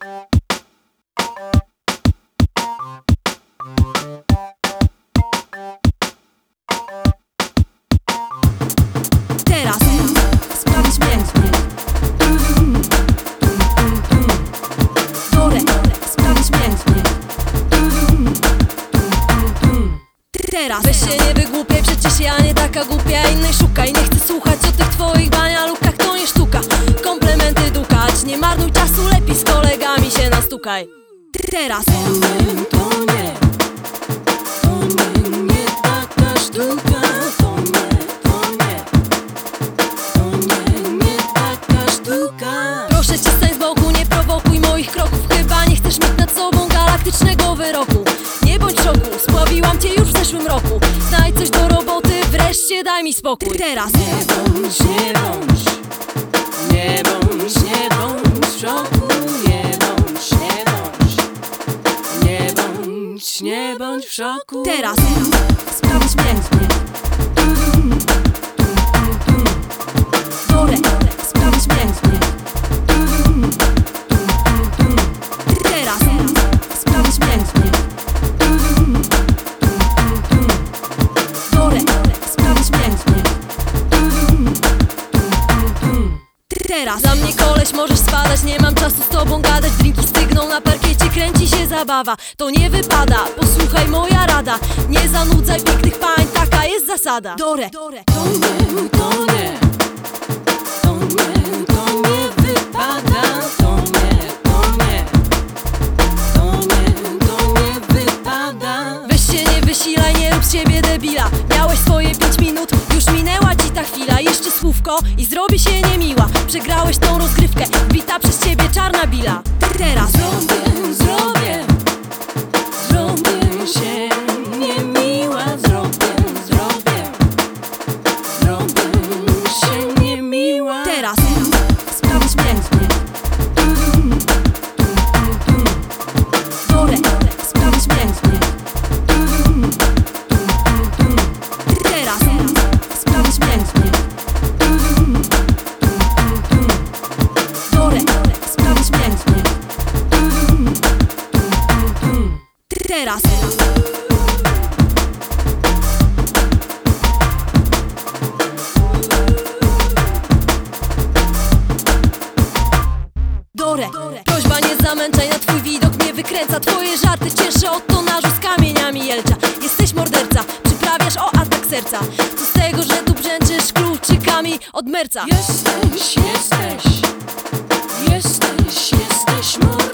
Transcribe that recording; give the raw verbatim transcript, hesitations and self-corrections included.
Teraz sprawić pięknie. Dole sprawić pięknie. Teraz weź się nie wygłupiaj, przecież ja nie taka głupia. Innej szukaj, nie chcę słuchać o tych twoich banialukach, to nie sztuka. Komplementy dukać, nie marnuj czasu, lepiej z kolegami się nastukaj. Teraz To nie, to nie, to nie, nie taka sztuka. To nie, to nie, to nie, nie taka sztuka. proszę cię, stań z boku, nie prowokuj moich kroków. Chyba nie chcesz mieć nad sobą galaktycznego wyroku. Nie bądź w szoku, spławiłam cię już w zeszłym roku. Znajdź coś do roboty, wreszcie daj mi spokój. Teraz Nie bądź, nie bądź, nie bądź, nie bądź w szoku. Nie bądź, nie bądź, nie bądź, nie bądź w szoku. Teraz sprawić pięknie. Dole sprawić pięknie. Teraz sprawić pięknie. Dole sprawić pięknie. Teraz dla mnie koleś, możesz spadać, nie mam czasu z tobą gadać. Drinki stygną na parkiecie, kręci się zabawa. To nie wypada, posłuchaj moja rada. Nie zanudzaj pięknych pań, taka jest zasada. Dore, dore, To nie, to nie, to nie, to nie wypada. To nie, to nie, to nie, to nie wypada. weź się nie wysilaj, nie rób z siebie debila. Miałeś swoje pięć minut, już minęła ci ta chwila. Jeszcze słówko i zrobi się niemiła. Przegrałeś tą rozgrywkę, wbita przez ciebie czarna bila. Teraz Zrobię, zrobię, zrobię się niemiła. Zrobię, zrobię, zrobię się niemiła. Teraz sprawić pięknie. Dole sprawić pięknie. Teraz sprawić pięknie. Dole sprawić pięknie. Teraz Dore, prośba nie zamęczaj, na twój widok mnie wykręca. Twoje żarty cięższe od tonażu z kamieniami jelcza. Jesteś morderca, przyprawiasz o atak serca. Co z tego, że tu brzęczysz kluczykami od merca? Jesteś, jesteś, jesteś, jesteś moja.